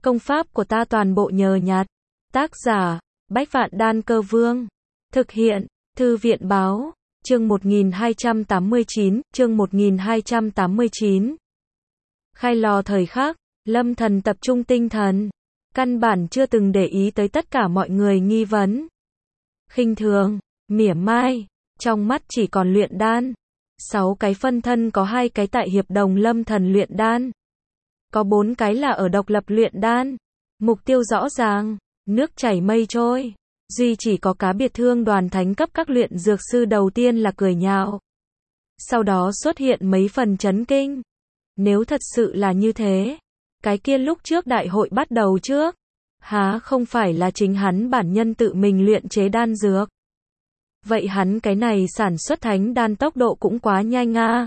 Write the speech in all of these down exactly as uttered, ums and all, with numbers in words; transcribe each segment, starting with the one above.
Công pháp của ta toàn bộ nhờ nhặt. Tác giả, Bách Vạn Đan Cơ Vương. Thực hiện, Thư viện Báo. Chương một nghìn hai trăm tám mươi chín, chương một nghìn hai trăm tám mươi chín. Khai lò thời khắc, Lâm Thần tập trung tinh thần, căn bản chưa từng để ý tới tất cả mọi người nghi vấn, khinh thường, mỉa mai, trong mắt chỉ còn luyện đan. Sáu cái phân thân có hai cái tại hiệp đồng Lâm Thần luyện đan, có bốn cái là ở độc lập luyện đan. Mục tiêu rõ ràng, nước chảy mây trôi. Duy chỉ có cá biệt thương đoàn thánh cấp các luyện dược sư đầu tiên là cười nhạo. Sau đó xuất hiện mấy phần chấn kinh. Nếu thật sự là như thế, cái kia lúc trước đại hội bắt đầu trước, há không phải là chính hắn bản nhân tự mình luyện chế đan dược. Vậy hắn cái này sản xuất thánh đan tốc độ cũng quá nhanh a.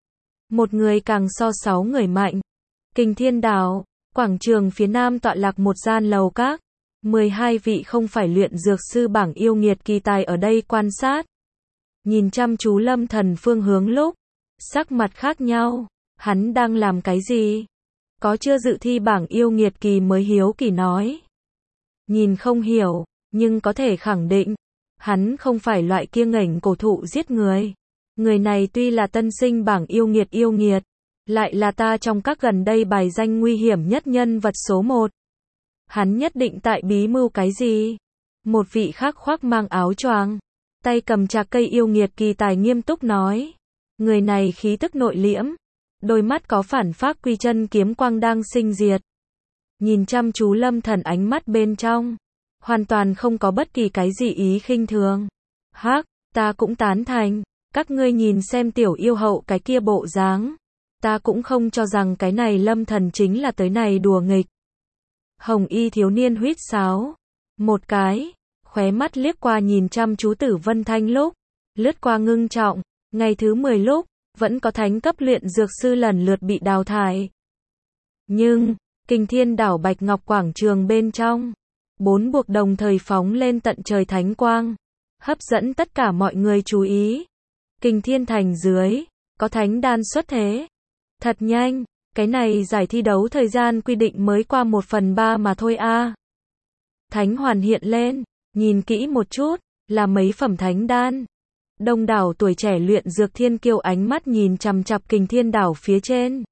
Một người càng so sáu người mạnh. Kình Thiên Đảo, quảng trường phía nam tọa lạc một gian lầu các. mười hai vị không phải luyện dược sư bảng yêu nghiệt kỳ tài ở đây quan sát. Nhìn chăm chú Lâm Thần phương hướng lúc, sắc mặt khác nhau, hắn đang làm cái gì? Có chưa dự thi bảng yêu nghiệt kỳ mới hiếu kỳ nói. Nhìn không hiểu, nhưng có thể khẳng định, hắn không phải loại kia nghểnh cổ thụ giết người. Người này tuy là tân sinh bảng yêu nghiệt yêu nghiệt, lại là ta trong các gần đây bài danh nguy hiểm nhất nhân vật số một. Hắn nhất định tại bí mưu cái gì? Một vị khác khoác mang áo choàng, tay cầm trạc cây yêu nghiệt kỳ tài nghiêm túc nói. Người này khí tức nội liễm, đôi mắt có phản phác quy chân kiếm quang đang sinh diệt. Nhìn chăm chú Lâm Thần ánh mắt bên trong, hoàn toàn không có bất kỳ cái gì ý khinh thường. Hắc, ta cũng tán thành, các ngươi nhìn xem tiểu yêu hậu cái kia bộ dáng. Ta cũng không cho rằng cái này Lâm Thần chính là tới này đùa nghịch. Hồng y thiếu niên huýt sáo một cái, khóe mắt liếc qua nhìn chăm chú Tử Vân Thanh lúc, lướt qua ngưng trọng, ngày thứ mười lúc, vẫn có thánh cấp luyện dược sư lần lượt bị đào thải. Nhưng, Kình Thiên Đảo Bạch Ngọc quảng trường bên trong, bốn buộc đồng thời phóng lên tận trời thánh quang, hấp dẫn tất cả mọi người chú ý. Kình Thiên Thành dưới, có thánh đan xuất thế. Thật nhanh, cái này giải thi đấu thời gian quy định mới qua một phần ba mà thôi a. À. Thánh hoàn hiện lên, nhìn kỹ một chút, là mấy phẩm thánh đan. Đông đảo tuổi trẻ luyện dược thiên kiêu ánh mắt nhìn chằm chằm Kình Thiên Đảo phía trên.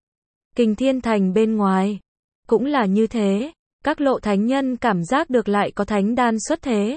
Kình Thiên Thành bên ngoài, cũng là như thế, các lộ thánh nhân cảm giác được lại có thánh đan xuất thế.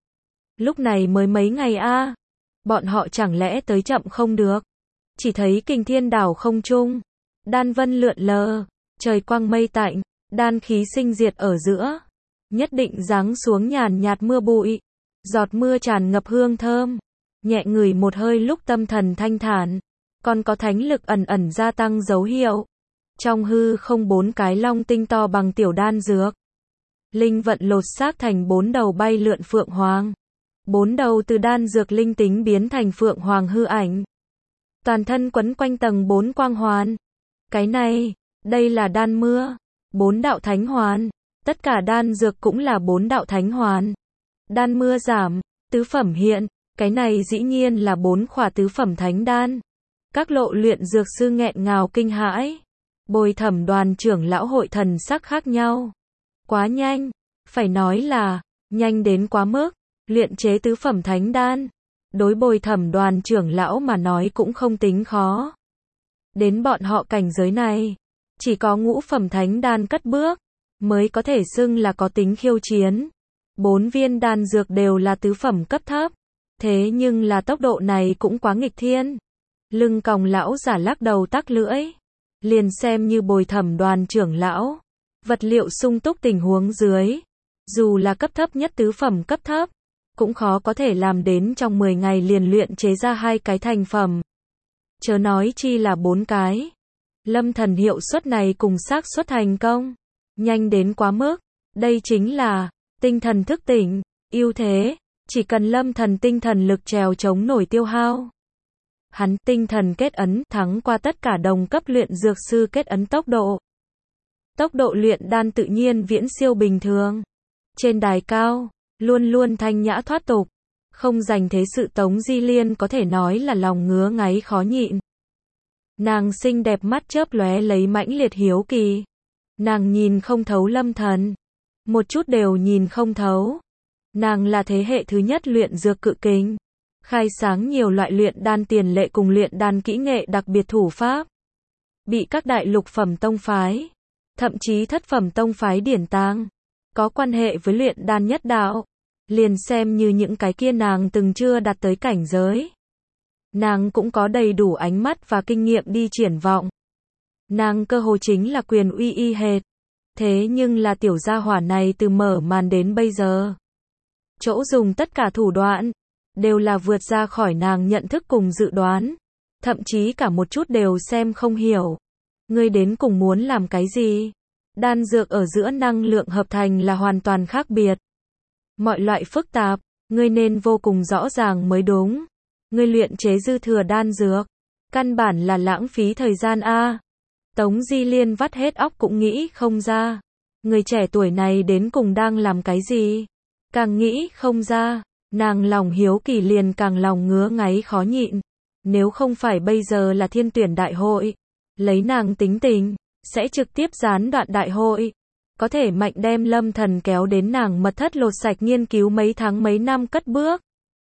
Lúc này mới mấy ngày a, à. Bọn họ chẳng lẽ tới chậm không được. Chỉ thấy Kình Thiên Đảo không trung, đan vân lượn lờ, trời quang mây tạnh, đan khí sinh diệt ở giữa, nhất định giáng xuống nhàn nhạt mưa bụi, giọt mưa tràn ngập hương thơm, nhẹ ngửi một hơi lúc tâm thần thanh thản, còn có thánh lực ẩn ẩn gia tăng dấu hiệu. Trong hư không bốn cái long tinh to bằng tiểu đan dược, linh vận lột xác thành bốn đầu bay lượn phượng hoàng, bốn đầu từ đan dược linh tính biến thành phượng hoàng hư ảnh. Toàn thân quấn quanh tầng bốn quang hoàn. Cái này, đây là đan mưa, bốn đạo thánh hoàn, tất cả đan dược cũng là bốn đạo thánh hoàn. Đan mưa giảm, tứ phẩm hiện, cái này dĩ nhiên là bốn khỏa tứ phẩm thánh đan. Các lộ luyện dược sư nghẹn ngào kinh hãi. Bồi Thẩm đoàn trưởng lão hội thần sắc khác nhau. Quá nhanh, phải nói là nhanh đến quá mức, luyện chế tứ phẩm thánh đan. Đối Bồi Thẩm đoàn trưởng lão mà nói cũng không tính khó. Đến bọn họ cảnh giới này, chỉ có ngũ phẩm thánh đan cất bước, mới có thể xưng là có tính khiêu chiến. Bốn viên đan dược đều là tứ phẩm cấp thấp, thế nhưng là tốc độ này cũng quá nghịch thiên. Lưng còng lão giả lắc đầu tắc lưỡi, liền xem như Bồi Thẩm đoàn trưởng lão, vật liệu sung túc tình huống dưới, dù là cấp thấp nhất tứ phẩm cấp thấp, cũng khó có thể làm đến trong mười ngày liền luyện chế ra hai cái thành phẩm. Chớ nói chi là bốn cái. Lâm Thần hiệu suất này cùng xác suất thành công, nhanh đến quá mức. Đây chính là tinh thần thức tỉnh, ưu thế, chỉ cần Lâm Thần tinh thần lực trèo chống nổi tiêu hao. Hắn tinh thần kết ấn thắng qua tất cả đồng cấp luyện dược sư kết ấn tốc độ. Tốc độ luyện đan tự nhiên viễn siêu bình thường. Trên đài cao, luôn luôn thanh nhã thoát tục, không dành thế sự Tống Di Liên có thể nói là lòng ngứa ngáy khó nhịn. Nàng xinh đẹp mắt chớp lóe lấy mãnh liệt hiếu kỳ. Nàng nhìn không thấu Lâm Thần. Một chút đều nhìn không thấu. Nàng là thế hệ thứ nhất luyện dược cự kình. Khai sáng nhiều loại luyện đan tiền lệ cùng luyện đan kỹ nghệ đặc biệt thủ pháp. Bị các đại lục phẩm tông phái, thậm chí thất phẩm tông phái điển tàng. Có quan hệ với luyện đan nhất đạo. Liền xem như những cái kia nàng từng chưa đạt tới cảnh giới. Nàng cũng có đầy đủ ánh mắt và kinh nghiệm đi triển vọng. Nàng cơ hồ chính là quyền uy y hệt. Thế nhưng là tiểu gia hỏa này từ mở màn đến bây giờ. Chỗ dùng tất cả thủ đoạn, đều là vượt ra khỏi nàng nhận thức cùng dự đoán. Thậm chí cả một chút đều xem không hiểu. Ngươi đến cùng muốn làm cái gì? Đan dược ở giữa năng lượng hợp thành là hoàn toàn khác biệt. Mọi loại phức tạp, ngươi nên vô cùng rõ ràng mới đúng. Ngươi luyện chế dư thừa đan dược, căn bản là lãng phí thời gian a. Tống Di Liên vắt hết óc cũng nghĩ không ra. Người trẻ tuổi này đến cùng đang làm cái gì? Càng nghĩ không ra, nàng lòng hiếu kỳ liền càng lòng ngứa ngáy khó nhịn. Nếu không phải bây giờ là thiên tuyển đại hội, lấy nàng tính tình, sẽ trực tiếp gián đoạn đại hội. Có thể mạnh đem Lâm Thần kéo đến nàng mật thất lột sạch nghiên cứu mấy tháng mấy năm cất bước.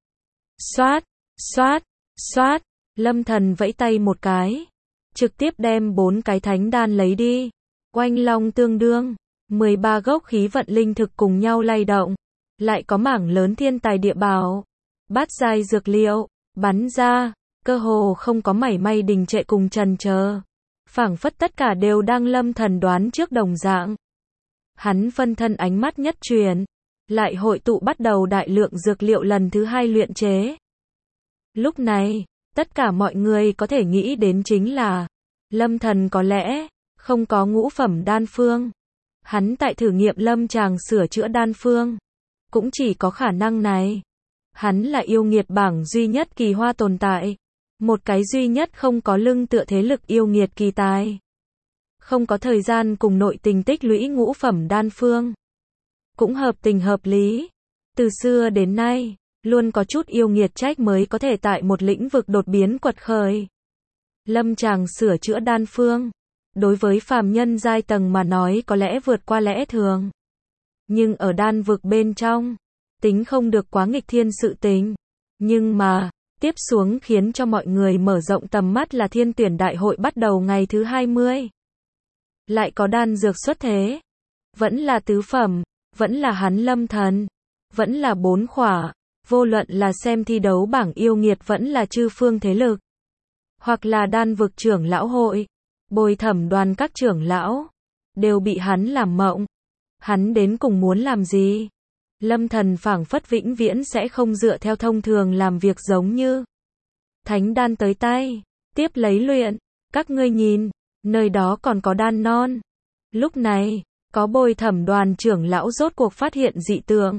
Xoát, xoát, xoát, Lâm Thần vẫy tay một cái. Trực tiếp đem bốn cái thánh đan lấy đi. Oanh long tương đương, mười ba gốc khí vận linh thực cùng nhau lay động. Lại có mảng lớn thiên tài địa bảo. Bát giai dược liệu, bắn ra, cơ hồ không có mảy may đình trệ cùng chần chờ. Phảng phất tất cả đều đang Lâm Thần đoán trước đồng dạng. Hắn phân thân ánh mắt nhất truyền, lại hội tụ bắt đầu đại lượng dược liệu lần thứ hai luyện chế. Lúc này, tất cả mọi người có thể nghĩ đến chính là, Lâm Thần có lẽ không có ngũ phẩm đan phương. Hắn tại thử nghiệm lâm tràng sửa chữa đan phương, cũng chỉ có khả năng này. Hắn là yêu nghiệt bảng duy nhất kỳ hoa tồn tại, một cái duy nhất không có lưng tựa thế lực yêu nghiệt kỳ tài. Không có thời gian cùng nội tình tích lũy ngũ phẩm đan phương. Cũng hợp tình hợp lý. Từ xưa đến nay, luôn có chút yêu nghiệt trách mới có thể tại một lĩnh vực đột biến quật khởi. Lâm tràng sửa chữa đan phương, đối với phàm nhân giai tầng mà nói có lẽ vượt qua lẽ thường. Nhưng ở đan vực bên trong, tính không được quá nghịch thiên sự tình. Nhưng mà, tiếp xuống khiến cho mọi người mở rộng tầm mắt là thiên tuyển đại hội bắt đầu ngày thứ hai mươi. Lại có đan dược xuất thế. Vẫn là tứ phẩm, vẫn là hắn Lâm Thần, vẫn là bốn khỏa, vô luận là xem thi đấu bảng yêu nghiệt vẫn là chư phương thế lực. Hoặc là đan vực trưởng lão hội, bồi thẩm đoàn các trưởng lão, đều bị hắn làm mộng. Hắn đến cùng muốn làm gì? Lâm Thần phảng phất vĩnh viễn sẽ không dựa theo thông thường làm việc giống như. Thánh đan tới tay, tiếp lấy luyện, các ngươi nhìn, nơi đó còn có đan non. Lúc này, có bồi thẩm đoàn trưởng lão rốt cuộc phát hiện dị tượng.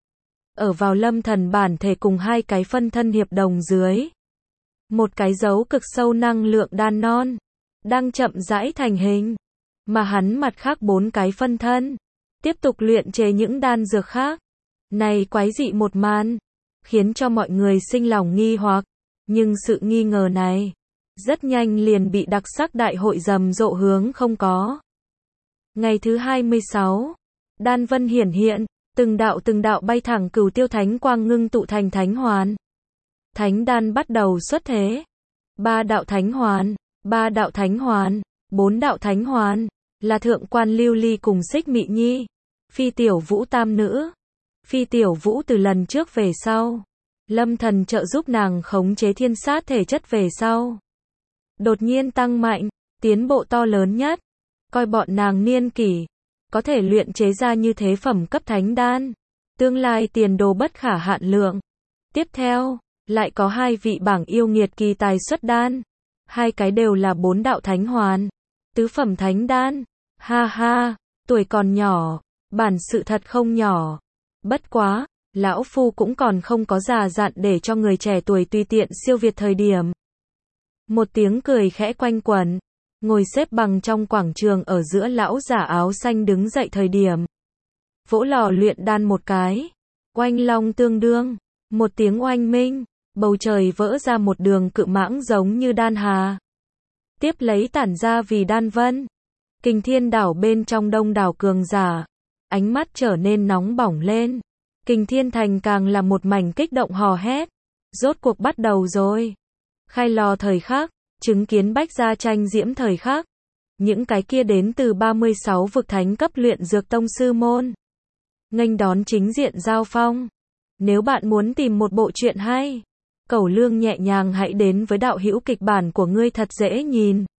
Ở vào Lâm Thần bản thể cùng hai cái phân thân hiệp đồng dưới. Một cái dấu cực sâu năng lượng đan non, đang chậm rãi thành hình. Mà hắn mặt khác bốn cái phân thân, tiếp tục luyện chế những đan dược khác. Này quái dị một màn, khiến cho mọi người sinh lòng nghi hoặc. Nhưng sự nghi ngờ này, rất nhanh liền bị đặc sắc đại hội rầm rộ hướng không có. Ngày thứ hai mươi sáu, đan vân hiển hiện, từng đạo từng đạo bay thẳng cửu tiêu thánh quang ngưng tụ thành thánh hoàn. Thánh đan bắt đầu xuất thế. Ba đạo thánh hoàn, ba đạo thánh hoàn, bốn đạo thánh hoàn, là thượng quan Lưu Ly cùng Xích Mị Nhi, Phi Tiểu Vũ tam nữ. Phi Tiểu Vũ từ lần trước về sau, Lâm Thần trợ giúp nàng khống chế thiên sát thể chất về sau. Đột nhiên tăng mạnh, tiến bộ to lớn nhất. Coi bọn nàng niên kỷ, có thể luyện chế ra như thế phẩm cấp thánh đan. Tương lai tiền đồ bất khả hạn lượng. Tiếp theo, lại có hai vị bảng yêu nghiệt kỳ tài xuất đan. Hai cái đều là bốn đạo thánh hoàn. Tứ phẩm thánh đan. Ha ha, tuổi còn nhỏ, bản sự thật không nhỏ. Bất quá, lão phu cũng còn không có già dặn để cho người trẻ tuổi tùy tiện siêu việt thời điểm. Một tiếng cười khẽ quanh quẩn, ngồi xếp bằng trong quảng trường ở giữa lão giả áo xanh đứng dậy thời điểm. Vỗ lò luyện đan một cái, oanh long tương đương, một tiếng oanh minh, bầu trời vỡ ra một đường cự mãng giống như đan hà. Tiếp lấy tản ra vì đan vân. Kình Thiên đảo bên trong đông đảo cường giả, ánh mắt trở nên nóng bỏng lên. Kình Thiên Thành càng là một mảnh kích động hò hét. Rốt cuộc bắt đầu rồi. Khai lò thời khắc, chứng kiến bách gia tranh diễm thời khắc. Những cái kia đến từ ba mươi sáu vực thánh cấp luyện dược tông sư môn. Nghênh đón chính diện giao phong. Nếu bạn muốn tìm một bộ truyện hay, Cẩu Lương nhẹ nhàng hãy đến với đạo hữu kịch bản của ngươi thật dễ nhìn.